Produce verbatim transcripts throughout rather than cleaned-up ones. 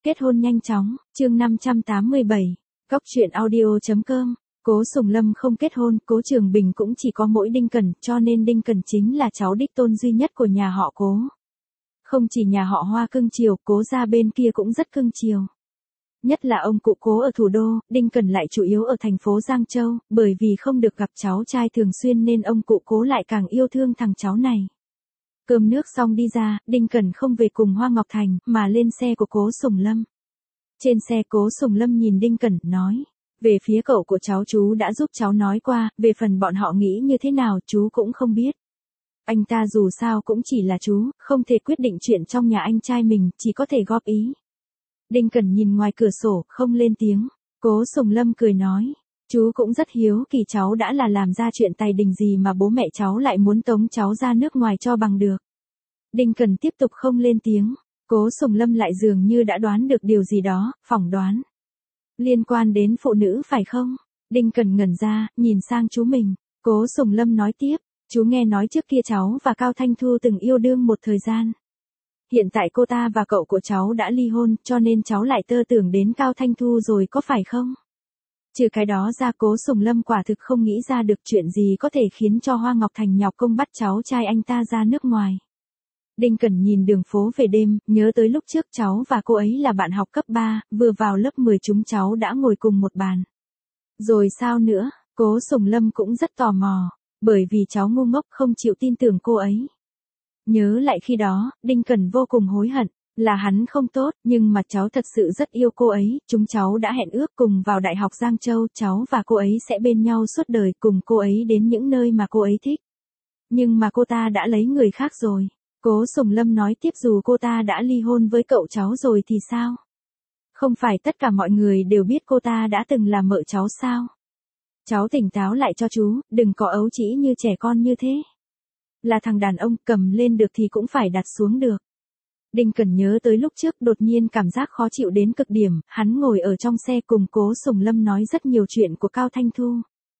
Kết hôn nhanh chóng, chương năm trăm tám mươi bảy, Cóc truyện audio chấm com. Cố Sùng Lâm không kết hôn, Cố Trường Bình cũng chỉ có mỗi Đinh Cẩn, cho nên Đinh Cẩn chính là cháu đích tôn duy nhất của nhà họ Cố. Không chỉ nhà họ Hoa cưng chiều, Cố gia bên kia cũng rất cưng chiều. Nhất là ông cụ Cố ở thủ đô, Đinh Cẩn lại chủ yếu ở thành phố Giang Châu, bởi vì không được gặp cháu trai thường xuyên nên ông cụ Cố lại càng yêu thương thằng cháu này. Cơm nước xong đi ra, Đinh Cẩn không về cùng Hoa Ngọc Thành, mà lên xe của Cố Sùng Lâm. Trên xe Cố Sùng Lâm nhìn Đinh Cẩn, nói, về phía cậu của cháu chú đã giúp cháu nói qua, về phần bọn họ nghĩ như thế nào chú cũng không biết. Anh ta dù sao cũng chỉ là chú, không thể quyết định chuyện trong nhà anh trai mình, chỉ có thể góp ý. Đinh Cẩn nhìn ngoài cửa sổ, không lên tiếng. Cố Sùng Lâm cười nói, chú cũng rất hiếu kỳ cháu đã là làm ra chuyện tài đình gì mà bố mẹ cháu lại muốn tống cháu ra nước ngoài cho bằng được. Đinh Cẩn tiếp tục không lên tiếng. Cố Sùng Lâm lại dường như đã đoán được điều gì đó, phỏng đoán. Liên quan đến phụ nữ phải không? Đinh Cẩn ngẩn ra, nhìn sang chú mình. Cố Sùng Lâm nói tiếp, chú nghe nói trước kia cháu và Cao Thanh Thu từng yêu đương một thời gian. Hiện tại cô ta và cậu của cháu đã ly hôn, cho nên cháu lại tơ tưởng đến Cao Thanh Thu rồi có phải không? Trừ cái đó ra, Cố Sùng Lâm quả thực không nghĩ ra được chuyện gì có thể khiến cho Hoa Ngọc Thành nhọc công bắt cháu trai anh ta ra nước ngoài. Đinh Cẩn nhìn đường phố về đêm, nhớ tới lúc trước cháu và cô ấy là bạn học cấp ba, vừa vào lớp mười chúng cháu đã ngồi cùng một bàn. Rồi sao nữa? Cố Sùng Lâm cũng rất tò mò, bởi vì cháu ngu ngốc không chịu tin tưởng cô ấy. Nhớ lại khi đó, Đinh Cẩn vô cùng hối hận, là hắn không tốt, nhưng mà cháu thật sự rất yêu cô ấy, chúng cháu đã hẹn ước cùng vào Đại học Giang Châu, cháu và cô ấy sẽ bên nhau suốt đời, cùng cô ấy đến những nơi mà cô ấy thích. Nhưng mà cô ta đã lấy người khác rồi. Cố Sùng Lâm nói tiếp, dù cô ta đã ly hôn với cậu cháu rồi thì sao? Không phải tất cả mọi người đều biết cô ta đã từng là mợ cháu sao? Cháu tỉnh táo lại cho chú, đừng có ấu trĩ như trẻ con như thế. Là thằng đàn ông, cầm lên được thì cũng phải đặt xuống được. Đinh Cẩn nhớ tới lúc trước đột nhiên cảm giác khó chịu đến cực điểm, hắn ngồi ở trong xe cùng Cố Sùng Lâm nói rất nhiều chuyện của Cao Thanh Thu.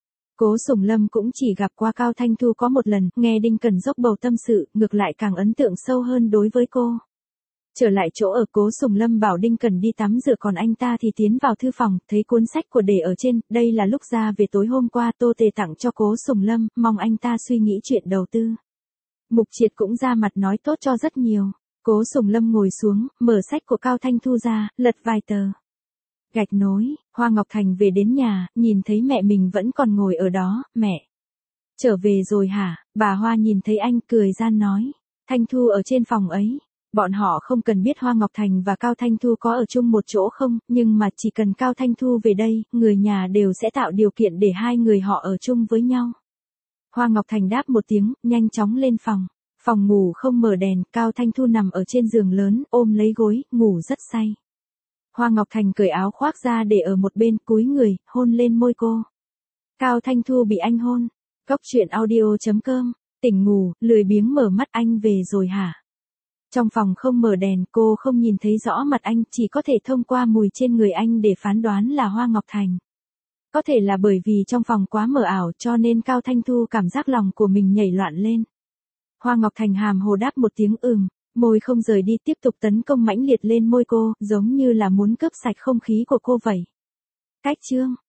Cố Sùng Lâm cũng chỉ gặp qua Cao Thanh Thu có một lần, nghe Đinh Cẩn dốc bầu tâm sự, ngược lại càng ấn tượng sâu hơn đối với cô. Trở lại chỗ ở, Cố Sùng Lâm bảo Đinh Cẩn đi tắm rửa, còn anh ta thì tiến vào thư phòng, thấy cuốn sách của để ở trên, đây là lúc ra về tối hôm qua Tô Tề tặng cho Cố Sùng Lâm, mong anh ta suy nghĩ chuyện đầu tư. Mục Triệt cũng ra mặt nói tốt cho rất nhiều. Cố Sùng Lâm ngồi xuống, mở sách của Cao Thanh Thu ra, lật vài tờ. Gạch nối, Hoa Ngọc Thành về đến nhà, nhìn thấy mẹ mình vẫn còn ngồi ở đó, mẹ. Trở về rồi hả? Bà Hoa nhìn thấy anh cười gian nói. Thanh Thu ở trên phòng ấy. Bọn họ không cần biết Hoa Ngọc Thành và Cao Thanh Thu có ở chung một chỗ không, nhưng mà chỉ cần Cao Thanh Thu về đây, người nhà đều sẽ tạo điều kiện để hai người họ ở chung với nhau. Hoa Ngọc Thành đáp một tiếng, nhanh chóng lên phòng. Phòng ngủ không mở đèn, Cao Thanh Thu nằm ở trên giường lớn, ôm lấy gối, ngủ rất say. Hoa Ngọc Thành cởi áo khoác ra để ở một bên, cúi người, hôn lên môi cô. Cao Thanh Thu bị anh hôn. Cóc truyện audio chấm com, tỉnh ngủ, lười biếng mở mắt, anh về rồi hả? Trong phòng không mở đèn, cô không nhìn thấy rõ mặt anh, chỉ có thể thông qua mùi trên người anh để phán đoán là Hoa Ngọc Thành. Có thể là bởi vì trong phòng quá mờ ảo cho nên Cao Thanh Thu cảm giác lòng của mình nhảy loạn lên. Hoa Ngọc Thành hàm hồ đáp một tiếng ừm, môi không rời đi, tiếp tục tấn công mãnh liệt lên môi cô, giống như là muốn cướp sạch không khí của cô vậy. Cách chương